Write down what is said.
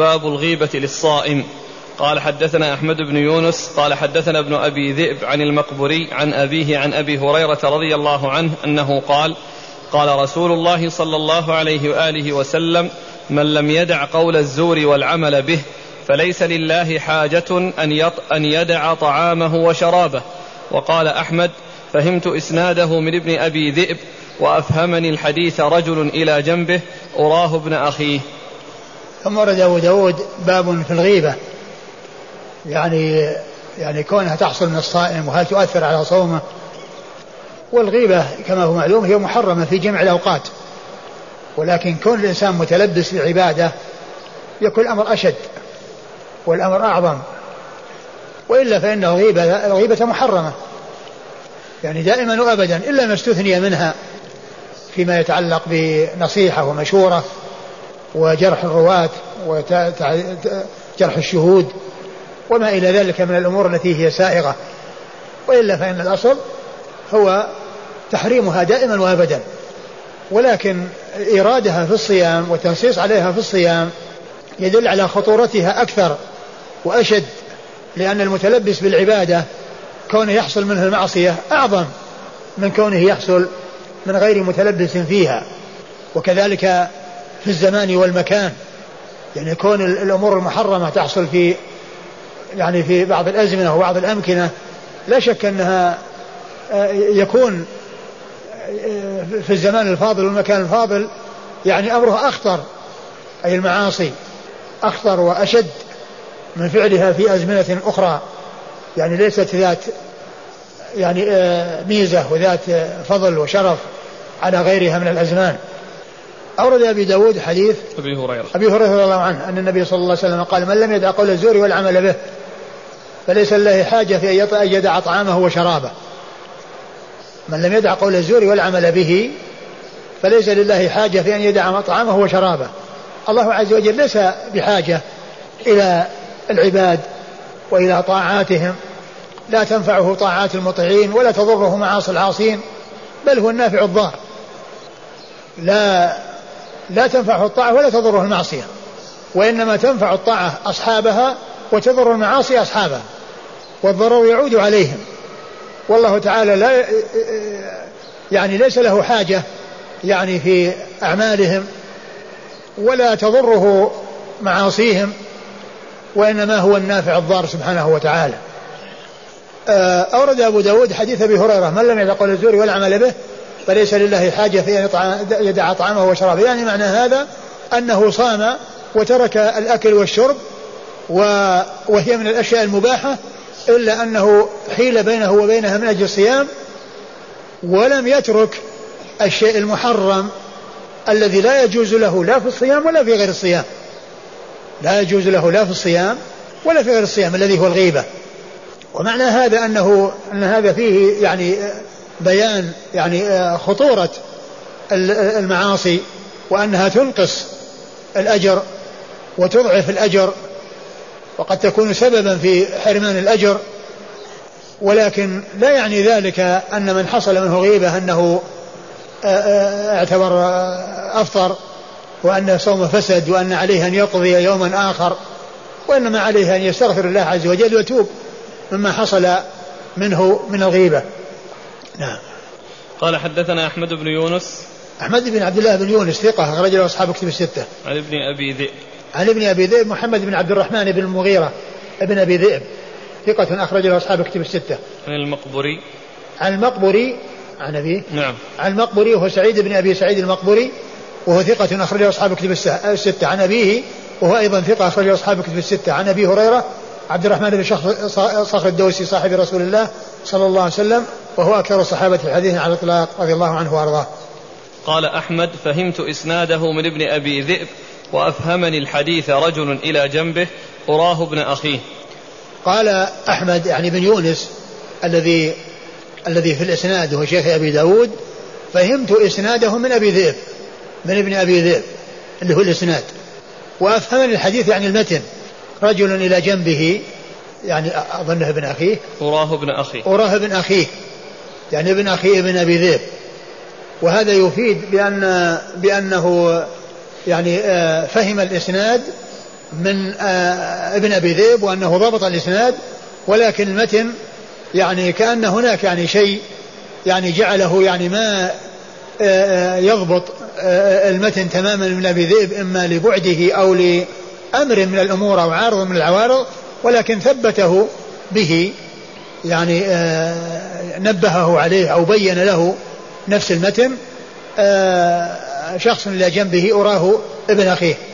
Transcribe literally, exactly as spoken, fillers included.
باب الغيبة للصائم. قال حدثنا أحمد بن يونس قال حدثنا ابن أبي ذئب عن المقبري عن أبيه عن أبي هريرة رضي الله عنه أنه قال قال رسول الله صلى الله عليه وآله وسلم من لم يدع قول الزور والعمل به فليس لله حاجة أن يدع طعامه وشرابه. وقال أحمد فهمت إسناده من ابن أبي ذئب وأفهمني الحديث رجل إلى جنبه أراه ابن أخيه. ثم ورد أبو داود باب في الغيبة، يعني يعني كونها تحصل من الصائم وهل تؤثر على صومه. والغيبة كما هو معلوم هي محرمة في جميع الأوقات، ولكن كون الإنسان متلبس بعبادة يكون الأمر أشد والأمر أعظم، وإلا فإن الغيبة, الغيبة محرمة يعني دائما وأبدا إلا ما استثني منها فيما يتعلق بنصيحة ومشورة وجرح الرواة وجرح الشهود وما إلى ذلك من الأمور التي هي سائغة، وإلا فإن الأصل هو تحريمها دائما وأبدا. ولكن إرادها في الصيام والتنصيص عليها في الصيام يدل على خطورتها أكثر وأشد، لأن المتلبس بالعبادة كونه يحصل منه المعصية أعظم من كونه يحصل من غير متلبس فيها. وكذلك في الزمان والمكان، يعني كون الأمور المحرمة تحصل في يعني في بعض الأزمنة وبعض الأمكنة لا شك أنها يكون في الزمان الفاضل والمكان الفاضل يعني أمره أخطر، أي المعاصي أخطر وأشد من فعلها في أزمنة أخرى يعني ليست ذات يعني ميزة وذات فضل وشرف على غيرها من الأزمان. أورد أبي داود حديث أبي هريرة أبي هريرة رضي الله عنه أن النبي صلى الله عليه وسلم قال من لم يدع قول الزور والعمل به فليس لله حاجة في أن يدع طعامه وشرابه. من لم يدع قول الزور والعمل به فليس لله حاجة في أن يدع طعامه وشرابه. الله عز وجل ليس بحاجة إلى العباد وإلى طاعاتهم، لا تنفعه طاعات المطيعين ولا تضره معاصي العاصين، بل هو النافع الضار، لا لا تنفعه الطاعة ولا تضره المعصية، وإنما تنفع الطاعة أصحابها وتضر المعاصي أصحابها، والضرر يعود عليهم. والله تعالى لا يعني ليس له حاجة يعني في أعمالهم ولا تضره معاصيهم، وإنما هو النافع الضار سبحانه وتعالى. أورد أبو داود حديث أبي هريرة من لم يدع قول الزور والعمل به فليس لله حاجة في أن يدع طعامه وشرابه، يعني معنى هذا أنه صام وترك الأكل والشرب وهي من الأشياء المباحة، إلا أنه حيل بينه وبينها من أجل الصيام، ولم يترك الشيء المحرم الذي لا يجوز له لا في الصيام ولا في غير الصيام، لا يجوز له لا في الصيام ولا في غير الصيام الذي هو الغيبة. ومعنى هذا أنه أن هذا فيه يعني بيان يعني خطورة المعاصي وأنها تنقص الأجر وتضعف الأجر وقد تكون سببا في حرمان الأجر، ولكن لا يعني ذلك أن من حصل منه غيبة أنه اعتبر أفطر وأن صوم فسد وأن عليه أن يقضي يوما آخر، وإنما عليه أن يستغفر الله عز وجل ويتوب مما حصل منه من الغيبة. نعم. قال حدثنا أحمد بن يونس أحمد بن عبد الله بن يونس ثقة أخرج له أصحاب كتب الستة. عن ابن أبي ذئب عن ابن أبي ذئب محمد بن عبد الرحمن بن المغيرة ابن أبي ذئب ثقة أخرج له أصحاب كتب الستة. عن المقبري عن المقبري عن أبيه نعم عن المقبري وهو سعيد بن أبي سعيد المقبري وهو ثقة أخرج له أصحاب كتب الستة. عن أبيه وهو أيضا ثقة أخرج له أصحاب كتب الستة. عن أبي هريرة عبد الرحمن بن صخر الدوسي صاحب رسول الله صلى الله عليه وسلم وهو أكثر الصحابة الحديث على الإطلاق رضي الله عنه وأرضاه. قال أحمد فهمت إسناده من ابن أبي ذئب وأفهمني الحديث رجل إلى جنبه أراه ابن أخيه. قال أحمد يعني بن يونس الذي الذي في الإسناد هو شيخ أبي داود فهمت إسناده من أبي ذئب من ابن أبي ذئب اللي هو الإسناد، وأفهمني الحديث يعني المتن رجل إلى جنبه يعني أظنه ابن أخيه أراه ابن أخيه أراه ابن أخيه يعني ابن أخيه ابن أبي ذئب. وهذا يفيد بأن بأنه يعني فهم الإسناد من آه ابن أبي ذئب وأنه ضبط الإسناد، ولكن المتن يعني كأن هناك يعني شيء يعني جعله يعني ما آه يضبط آه المتن تماما من أبي ذئب، إما لبعده أو لأمر من الأمور أو عارض من العوارض، ولكن ثبته به يعني آه نبهه عليه أو بين له نفس المتن آه شخص إلى جنبه أراه ابن أخيه.